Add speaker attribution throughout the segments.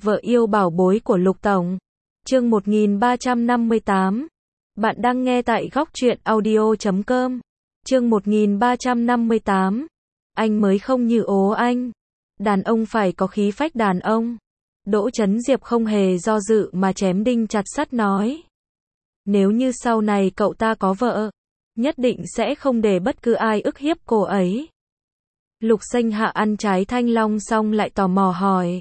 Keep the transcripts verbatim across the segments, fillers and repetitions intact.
Speaker 1: Vợ yêu bảo bối của Lục Tổng. Chương một nghìn ba trăm năm mươi tám. Bạn đang nghe tại góc truyện audio chấm com. Chương một nghìn ba trăm năm mươi tám. Anh mới không như ố anh. Đàn ông phải có khí phách đàn ông. Đỗ Chấn Diệp không hề do dự mà chém đinh chặt sắt nói. Nếu như sau này cậu ta có vợ, nhất định sẽ không để bất cứ ai ức hiếp cô ấy. Lục Xanh Hạ ăn trái thanh long xong lại tò mò hỏi.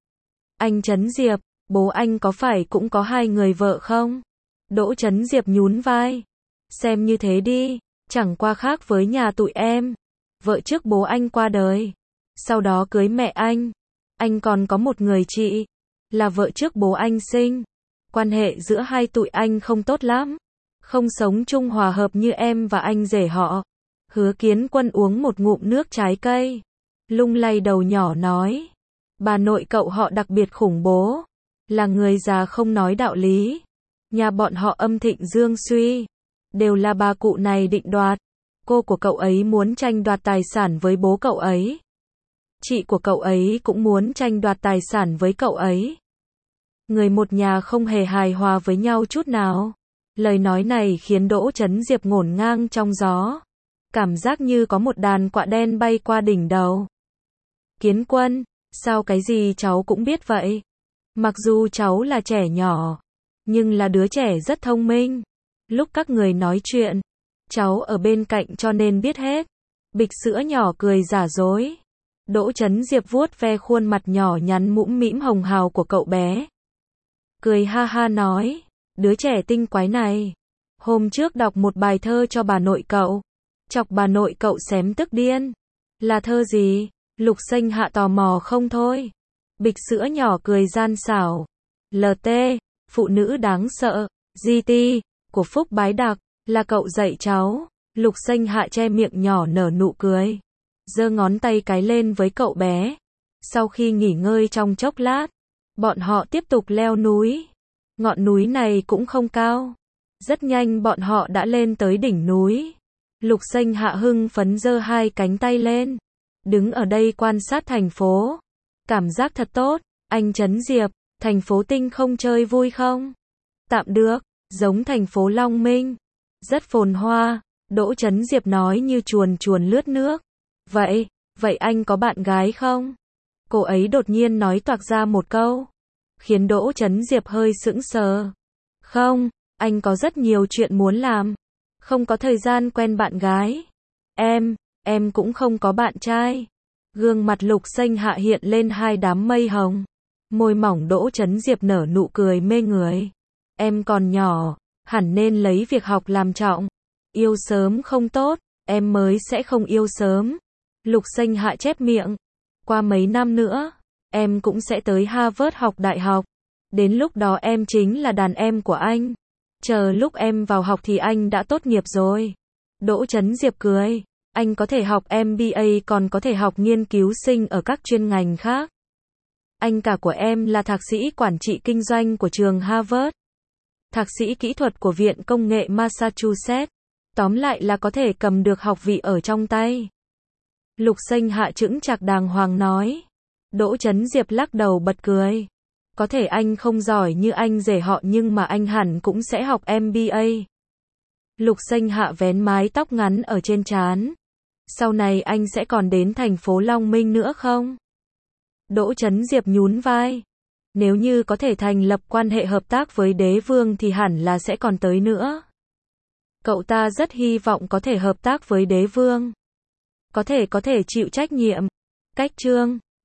Speaker 1: Anh Chấn Diệp, bố anh có phải cũng có hai người vợ không? Đỗ Chấn Diệp nhún vai. Xem như thế đi, chẳng qua khác với nhà tụi em. Vợ trước bố anh qua đời, sau đó cưới mẹ anh. Anh còn có một người chị, là vợ trước bố anh sinh. Quan hệ giữa hai tụi anh không tốt lắm, không sống chung hòa hợp như em và anh rể họ. Hứa Kiến Quân uống một ngụm nước trái cây, lung lay đầu nhỏ nói. Bà nội cậu họ đặc biệt khủng bố, là người già không nói đạo lý. Nhà bọn họ âm thịnh dương suy, đều là bà cụ này định đoạt. Cô của cậu ấy muốn tranh đoạt tài sản với bố cậu ấy. Chị của cậu ấy cũng muốn tranh đoạt tài sản với cậu ấy. Người một nhà không hề hài hòa với nhau chút nào. Lời nói này khiến Đỗ Chấn Diệp ngổn ngang trong gió. Cảm giác như có một đàn quạ đen bay qua đỉnh đầu. Kiến Quân, sao cái gì cháu cũng biết vậy? Mặc dù cháu là trẻ nhỏ, nhưng là đứa trẻ rất thông minh. Lúc các người nói chuyện, cháu ở bên cạnh cho nên biết hết. Bịch sữa nhỏ cười giả dối. Đỗ Chấn Diệp vuốt ve khuôn mặt nhỏ nhắn mũm mĩm hồng hào của cậu bé. Cười ha ha nói, đứa trẻ tinh quái này. Hôm trước đọc một bài thơ cho bà nội cậu, chọc bà nội cậu xém tức điên. Là thơ gì? Lục Xanh Hạ tò mò không thôi. Bịch sữa nhỏ cười gian xảo. lờ tê, phụ nữ đáng sợ, giê tê, của Phúc Bái Đặc, là cậu dạy cháu. Lục Xanh Hạ che miệng nhỏ nở nụ cười, giơ ngón tay cái lên với cậu bé. Sau khi nghỉ ngơi trong chốc lát, bọn họ tiếp tục leo núi. Ngọn núi này cũng không cao. Rất nhanh bọn họ đã lên tới đỉnh núi. Lục Xanh Hạ hưng phấn giơ hai cánh tay lên, đứng ở đây quan sát thành phố. Cảm giác thật tốt. Anh Chấn Diệp, thành phố Tinh không chơi vui không? Tạm được, giống thành phố Long Minh, rất phồn hoa. Đỗ Chấn Diệp nói như chuồn chuồn lướt nước. Vậy, vậy anh có bạn gái không? Cô ấy đột nhiên nói toạc ra một câu, khiến Đỗ Chấn Diệp hơi sững sờ. Không, anh có rất nhiều chuyện muốn làm, không có thời gian quen bạn gái. Em, em cũng không có bạn trai. Gương mặt Lục Xanh Hạ hiện lên hai đám mây hồng. Môi mỏng Đỗ Chấn Diệp nở nụ cười mê người. Em còn nhỏ, hẳn nên lấy việc học làm trọng. Yêu sớm không tốt, em mới sẽ không yêu sớm. Lục Xanh Hạ chép miệng. Qua mấy năm nữa, em cũng sẽ tới Harvard học đại học. Đến lúc đó em chính là đàn em của anh. Chờ lúc em vào học thì anh đã tốt nghiệp rồi. Đỗ Chấn Diệp cười. Anh có thể học em bê a còn có thể học nghiên cứu sinh ở các chuyên ngành khác. Anh cả của em là thạc sĩ quản trị kinh doanh của trường Harvard, thạc sĩ kỹ thuật của Viện Công nghệ Massachusetts. Tóm lại là có thể cầm được học vị ở trong tay. Lục Xanh Hạ chững chạc đàng hoàng nói. Đỗ Chấn Diệp lắc đầu bật cười. Có thể anh không giỏi như anh rể họ nhưng mà anh hẳn cũng sẽ học em bê a. Lục Xanh Hạ vén mái tóc ngắn ở trên trán. Sau này anh sẽ còn đến thành phố Long Minh nữa không? Đỗ Chấn Diệp nhún vai. Nếu như có thể thành lập quan hệ hợp tác với đế vương thì hẳn là sẽ còn tới nữa. Cậu ta rất hy vọng có thể hợp tác với đế vương. Có thể có thể chịu trách nhiệm. Cách chương